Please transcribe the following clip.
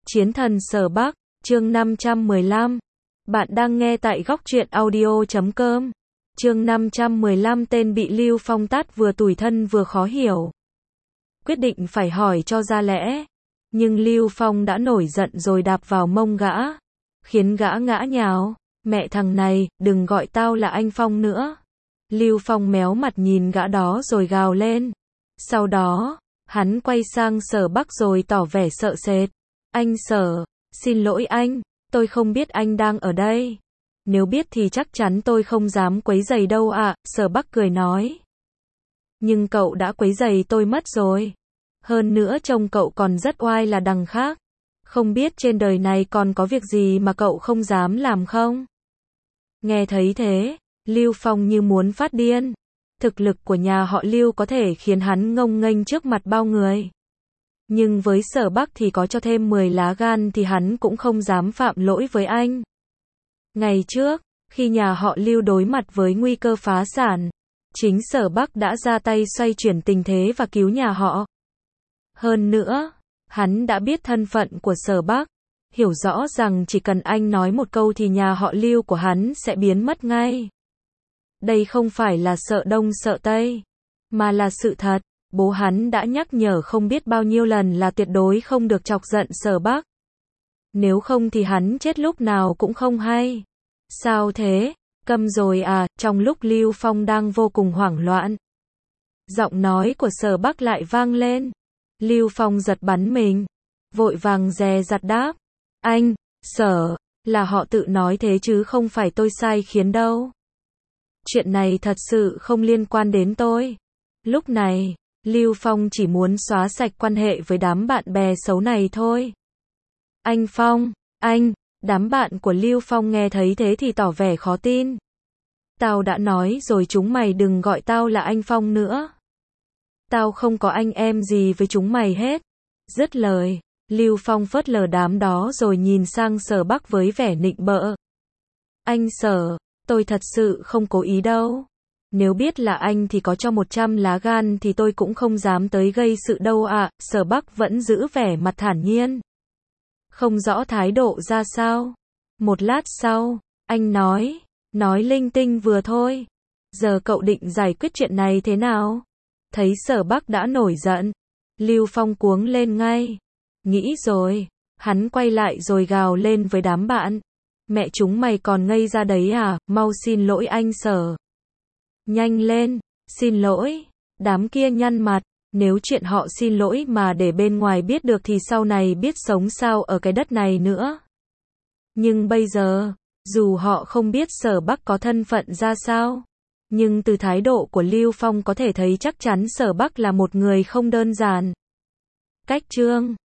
Chiến thần Sở Bắc, chương 515. Bạn đang nghe tại góc truyện audio.com. Chương 515. Tên bị Lưu Phong tát vừa tủi thân vừa khó hiểu. Quyết định phải hỏi cho ra lẽ. Nhưng Lưu Phong đã nổi giận rồi đạp vào mông gã, khiến gã ngã nhào. Mẹ thằng này, đừng gọi tao là anh Phong nữa. Lưu Phong méo mặt nhìn gã đó rồi gào lên. Sau đó, hắn quay sang Sở Bắc rồi tỏ vẻ sợ sệt. Anh Sở, xin lỗi anh, tôi không biết anh đang ở đây. Nếu biết thì chắc chắn tôi không dám quấy rầy đâu ạ, Sở Bắc cười nói. Nhưng cậu đã quấy rầy tôi mất rồi. Hơn nữa trông cậu còn rất oai là đằng khác. Không biết trên đời này còn có việc gì mà cậu không dám làm không? Nghe thấy thế, Lưu Phong như muốn phát điên. Thực lực của nhà họ Lưu có thể khiến hắn ngông nghênh trước mặt bao người. Nhưng với Sở Bắc thì có cho thêm 10 lá gan thì hắn cũng không dám phạm lỗi với anh. Ngày trước, khi nhà họ Lưu đối mặt với nguy cơ phá sản, chính Sở Bắc đã ra tay xoay chuyển tình thế và cứu nhà họ. Hơn nữa, hắn đã biết thân phận của Sở Bắc, hiểu rõ rằng chỉ cần anh nói một câu thì nhà họ Lưu của hắn sẽ biến mất ngay. Đây không phải là sợ Đông sợ Tây, mà là sự thật. Bố hắn đã nhắc nhở không biết bao nhiêu lần là tuyệt đối không được chọc giận Sở Bắc. Nếu không thì hắn chết lúc nào cũng không hay. Sao thế? Câm rồi à? Trong lúc Lưu Phong đang vô cùng hoảng loạn, giọng nói của Sở Bắc lại vang lên. Lưu Phong giật bắn mình, vội vàng dè dặt đáp. Anh, Sở, là họ tự nói thế chứ không phải tôi sai khiến đâu. Chuyện này thật sự không liên quan đến tôi. Lúc này, Lưu Phong chỉ muốn xóa sạch quan hệ với đám bạn bè xấu này thôi. Anh Phong, anh, đám bạn của Lưu Phong nghe thấy thế thì tỏ vẻ khó tin. Tao đã nói rồi chúng mày đừng gọi tao là anh Phong nữa. Tao không có anh em gì với chúng mày hết. Dứt lời, Lưu Phong phớt lờ đám đó rồi nhìn sang Sở Bắc với vẻ nịnh bợ. Anh Sở, tôi thật sự không cố ý đâu. Nếu biết là anh thì có cho 100 lá gan thì tôi cũng không dám tới gây sự đâu ạ. Sở Bắc vẫn giữ vẻ mặt thản nhiên, không rõ thái độ ra sao. Một lát sau, anh nói linh tinh vừa thôi. Giờ cậu định giải quyết chuyện này thế nào? Thấy Sở Bắc đã nổi giận, Lưu Phong cuống lên ngay. Nghĩ rồi, hắn quay lại rồi gào lên với đám bạn. Mẹ chúng mày còn ngây ra đấy à? Mau xin lỗi anh Sở. Nhanh lên, xin lỗi. Đám kia nhăn mặt, nếu chuyện họ xin lỗi mà để bên ngoài biết được thì sau này biết sống sao ở cái đất này nữa. Nhưng bây giờ, dù họ không biết Sở Bắc có thân phận ra sao, nhưng từ thái độ của Lưu Phong có thể thấy chắc chắn Sở Bắc là một người không đơn giản. Cách chương